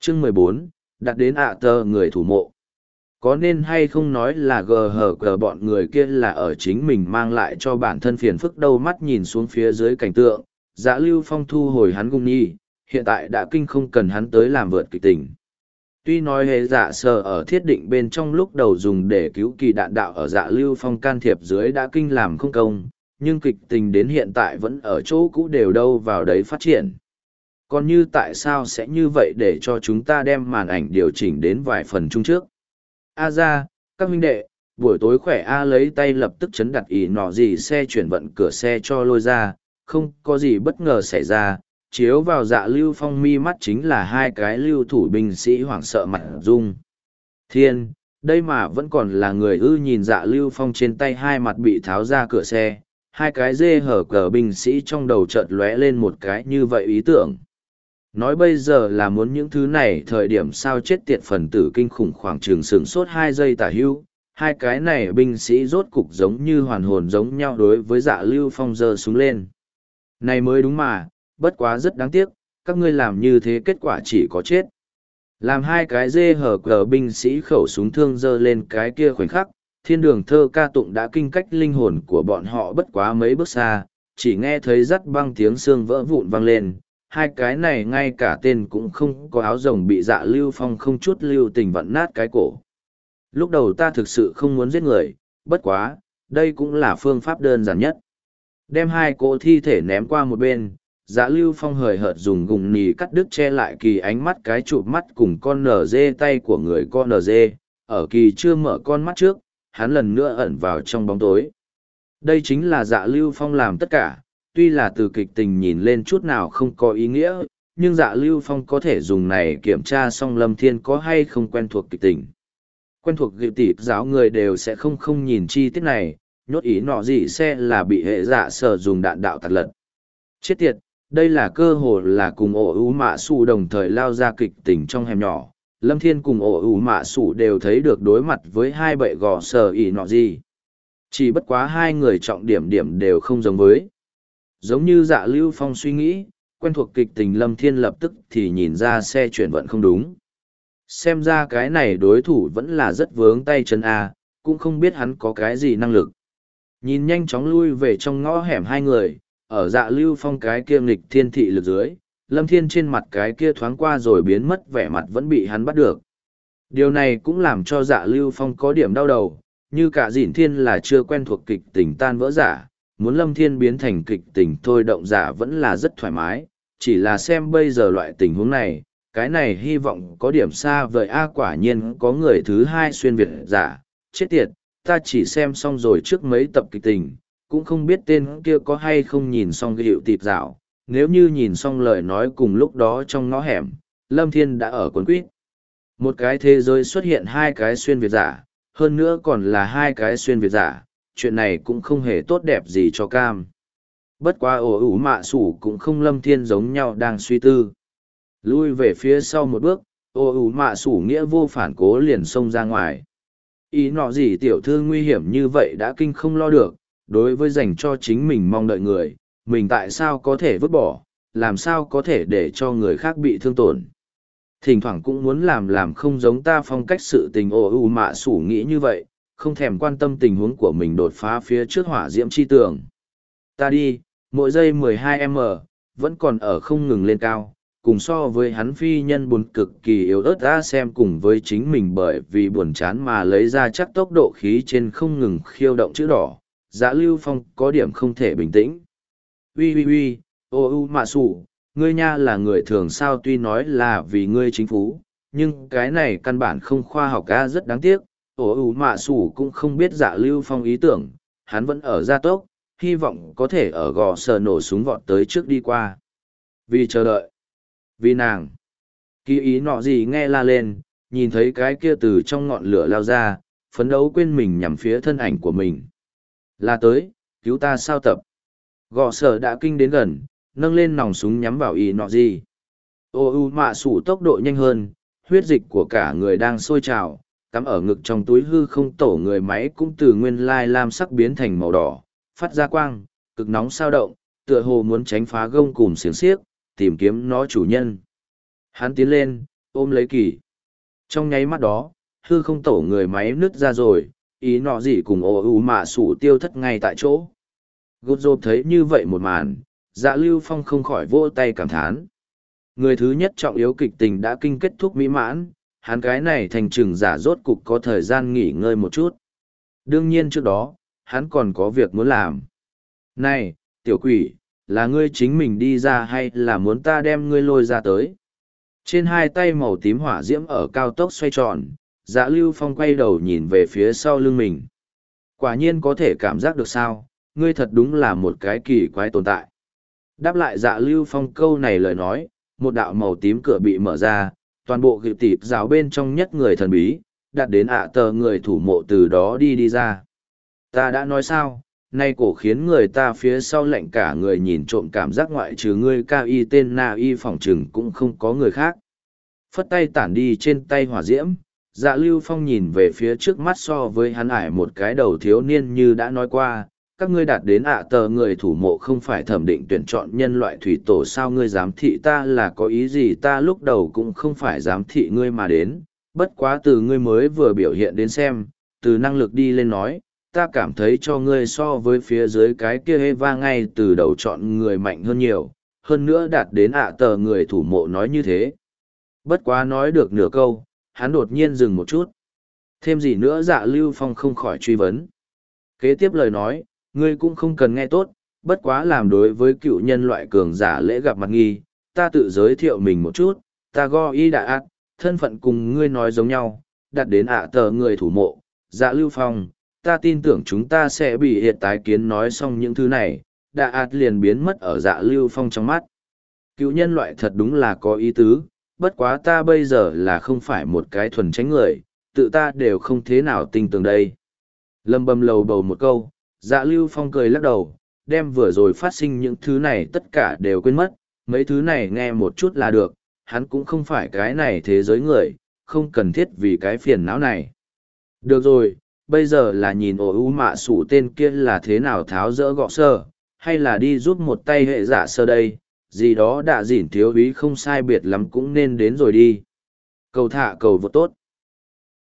Chương 14, đặt đến tờ người thủ mộ. Có nên hay không nói là GHG bọn người kia là ở chính mình mang lại cho bản thân phiền phức đâu. Mắt nhìn xuống phía dưới cảnh tượng, Dạ Lưu Phong thu hồi hắn gung nhi, hiện tại đã kinh không cần hắn tới làm vượt kịch tình. Tuy nói hệ dạ sở ở thiết định bên trong lúc đầu dùng để cứu kỳ đạn đạo ở Dạ Lưu Phong can thiệp dưới đã kinh làm không công, nhưng kịch tình đến hiện tại vẫn ở chỗ cũ đều đâu vào đấy phát triển. Còn như tại sao sẽ như vậy để cho chúng ta đem màn ảnh điều chỉnh đến vài phần chung trước. Ra, các huynh đệ, buổi tối khỏe lấy tay lập tức chấn đặt ỉ nọ gì xe chuyển vận cửa xe cho lôi ra, không có gì bất ngờ xảy ra, chiếu vào Dạ Lưu Phong mi mắt chính là hai cái lưu thủ binh sĩ hoảng sợ mặt rung. Thiên, đây mà vẫn còn là người nhìn Dạ Lưu Phong trên tay hai mặt bị tháo ra cửa xe, hai cái dê hở cờ binh sĩ trong đầu chợt lóe lên một cái như vậy ý tưởng. Nói bây giờ là muốn những thứ này thời điểm sao chết tiệt phần tử kinh khủng khoảng trường sửng sốt 2 giây tả hưu, hai cái này binh sĩ rốt cục giống như hoàn hồn giống nhau đối với Dạ Lưu Phong giơ súng lên. Này mới đúng mà, bất quá rất đáng tiếc, các ngươi làm như thế kết quả chỉ có chết. Làm hai cái dê hở cờ binh sĩ khẩu súng thương giơ lên cái kia khoảnh khắc, thiên đường thơ ca tụng đã kinh cách linh hồn của bọn họ bất quá mấy bước xa, chỉ nghe thấy rắt băng tiếng xương vỡ vụn vang lên. Hai cái này ngay cả tên cũng không có áo rồng bị Dạ Lưu Phong không chút lưu tình vặn nát cái cổ. Lúc đầu ta thực sự không muốn giết người, bất quá, đây cũng là phương pháp đơn giản nhất. Đem hai cỗ thi thể ném qua một bên, Dạ Lưu Phong hời hợt dùng gùng nì cắt đứt che lại kỳ ánh mắt cái chụp mắt cùng con nở dê tay của người con nở dê, ở kỳ chưa mở con mắt trước, hắn lần nữa ẩn vào trong bóng tối. Đây chính là Dạ Lưu Phong làm tất cả. Tuy là từ kịch tình nhìn lên chút nào không có ý nghĩa, nhưng Dạ Lưu Phong có thể dùng này kiểm tra xong Lâm Thiên có hay không quen thuộc kịch tình. Quen thuộc kịch tỷ giáo người đều sẽ không nhìn chi tiết này, nhốt ý nọ gì xe là bị hệ dạ sở dùng đạn đạo tạt lật. Chết tiệt, đây là cơ hội là cùng ổ ú mạ sủ đồng thời lao ra kịch tình trong hẻm nhỏ. Lâm Thiên cùng ổ ú mạ sủ đều thấy được đối mặt với hai bệ gò sở ý nọ gì. Chỉ bất quá hai người trọng điểm đều không giống với. Giống như Dạ Lưu Phong suy nghĩ, quen thuộc kịch tình Lâm Thiên lập tức thì nhìn ra xe chuyển vận không đúng. Xem ra cái này đối thủ vẫn là rất vướng tay chân cũng không biết hắn có cái gì năng lực. Nhìn nhanh chóng lui về trong ngõ hẻm hai người, ở Dạ Lưu Phong cái kia nghịch thiên thị lực dưới, Lâm Thiên trên mặt cái kia thoáng qua rồi biến mất vẻ mặt vẫn bị hắn bắt được. Điều này cũng làm cho Dạ Lưu Phong có điểm đau đầu, như cả Dĩn Thiên là chưa quen thuộc kịch tình tan vỡ giả. Muốn Lâm Thiên biến thành kịch tình thôi động giả vẫn là rất thoải mái, chỉ là xem bây giờ loại tình huống này, cái này hy vọng có điểm xa vời quả nhiên có người thứ hai xuyên Việt giả, chết tiệt, ta chỉ xem xong rồi trước mấy tập kịch tình, cũng không biết tên kia có hay không nhìn xong cái hiệu tịp dạo, nếu như nhìn xong lời nói cùng lúc đó trong ngõ hẻm, Lâm Thiên đã ở quần quýt. Một cái thế giới xuất hiện hai cái xuyên Việt giả, hơn nữa còn là hai cái xuyên Việt giả. Chuyện này cũng không hề tốt đẹp gì cho cam. Bất quá ổ ủ mạ sủ cũng không Lâm Thiên giống nhau đang suy tư. Lui về phía sau một bước, ổ ủ mạ sủ nghĩa vô phản cố liền xông ra ngoài. Ý nọ gì tiểu thư nguy hiểm như vậy đã kinh không lo được, đối với dành cho chính mình mong đợi người, mình tại sao có thể vứt bỏ, làm sao có thể để cho người khác bị thương tổn. Thỉnh thoảng cũng muốn làm không giống ta phong cách sự tình ổ ủ mạ sủ nghĩ như vậy, không thèm quan tâm tình huống của mình đột phá phía trước hỏa diễm chi tường. Ta đi, mỗi giây 12m, vẫn còn ở không ngừng lên cao, cùng so với hắn phi nhân buồn cực kỳ yếu ớt ra xem cùng với chính mình bởi vì buồn chán mà lấy ra chắc tốc độ khí trên không ngừng khiêu động chữ đỏ, Dạ Lưu Phong có điểm không thể bình tĩnh. Ui, ô mạ sủ, ngươi nha là người thường sao tuy nói là vì ngươi chính phú, nhưng cái này căn bản không khoa học rất đáng tiếc. Mạ sủ cũng không biết Dạ Lưu Phong ý tưởng, hắn vẫn ở gia tốc, hy vọng có thể ở gò sờ nổ súng vọt tới trước đi qua. Vì chờ đợi, vì nàng. Kỳ ý nọ gì nghe la lên, nhìn thấy cái kia từ trong ngọn lửa lao ra, phấn đấu quên mình nhằm phía thân ảnh của mình. Là tới, cứu ta sao tập. Gò sờ đã kinh đến gần, nâng lên nòng súng nhắm vào ý nọ gì. Mạ sủ tốc độ nhanh hơn, huyết dịch của cả người đang sôi trào. Cắm ở ngực trong túi hư không tổ người máy cũng từ nguyên lai lam sắc biến thành màu đỏ, phát ra quang, cực nóng sao động, tựa hồ muốn tránh phá gông cùm xiềng xiếc, tìm kiếm nó chủ nhân. Hắn tiến lên, ôm lấy kỳ. Trong nháy mắt đó, hư không tổ người máy nứt ra rồi, ý nọ gì cùng ồ ù mạ sủ tiêu thất ngay tại chỗ. Gút rộp thấy như vậy một màn, Dạ Lưu Phong không khỏi vỗ tay cảm thán. Người thứ nhất trọng yếu kịch tình đã kinh kết thúc mỹ mãn, hắn cái này thành trừng giả rốt cục có thời gian nghỉ ngơi một chút. Đương nhiên trước đó, hắn còn có việc muốn làm. Này, tiểu quỷ, là ngươi chính mình đi ra hay là muốn ta đem ngươi lôi ra tới? Trên hai tay màu tím hỏa diễm ở cao tốc xoay tròn, Dạ Lưu Phong quay đầu nhìn về phía sau lưng mình. Quả nhiên có thể cảm giác được sao, ngươi thật đúng là một cái kỳ quái tồn tại. Đáp lại Dạ Lưu Phong câu này lời nói, một đạo màu tím cửa bị mở ra, toàn bộ gịu tịp rào bên trong nhất người thần bí, đặt đến tờ người thủ mộ từ đó đi ra. Ta đã nói sao, nay cổ khiến người ta phía sau lạnh cả người nhìn trộm cảm giác ngoại trừ ngươi cao y tên na y phỏng trừng cũng không có người khác. Phất tay tản đi trên tay hỏa diễm, Dạ Lưu Phong nhìn về phía trước mắt so với hắn ải một cái đầu thiếu niên như đã nói qua, các ngươi đạt đến tờ người thủ mộ không phải thẩm định tuyển chọn nhân loại thủy tổ sao ngươi giám thị ta là có ý gì ta lúc đầu cũng không phải giám thị ngươi mà đến, bất quá từ ngươi mới vừa biểu hiện đến xem, từ năng lực đi lên nói, ta cảm thấy cho ngươi so với phía dưới cái kia Eva ngay từ đầu chọn người mạnh hơn nhiều, hơn nữa đạt đến tờ người thủ mộ nói như thế. Bất quá nói được nửa câu, hắn đột nhiên dừng một chút. Thêm gì nữa Dạ Lưu Phong không khỏi truy vấn. Kế tiếp lời nói, ngươi cũng không cần nghe tốt, bất quá làm đối với cựu nhân loại cường giả lễ gặp mặt nghi, ta tự giới thiệu mình một chút, ta go y đã ác, thân phận cùng ngươi nói giống nhau, đặt đến tờ người thủ mộ, Dạ Lưu Phong, ta tin tưởng chúng ta sẽ bị hiện tái kiến nói xong những thứ này, đã ạt liền biến mất ở Dạ Lưu Phong trong mắt. Cựu nhân loại thật đúng là có ý tứ, bất quá ta bây giờ là không phải một cái thuần tránh người, tự ta đều không thế nào tin tưởng đây. Lâm bầm lầu bầu một câu, Dạ Lưu Phong cười lắc đầu, đem vừa rồi phát sinh những thứ này tất cả đều quên mất, mấy thứ này nghe một chút là được, hắn cũng không phải cái này thế giới người, không cần thiết vì cái phiền não này. Được rồi, bây giờ là nhìn ổ u mạ sủ tên kia là thế nào tháo rỡ gọ sơ, hay là đi giúp một tay hệ giả sơ đây, gì đó đã dỉn thiếu úy không sai biệt lắm cũng nên đến rồi đi. Cầu thả cầu vô tốt.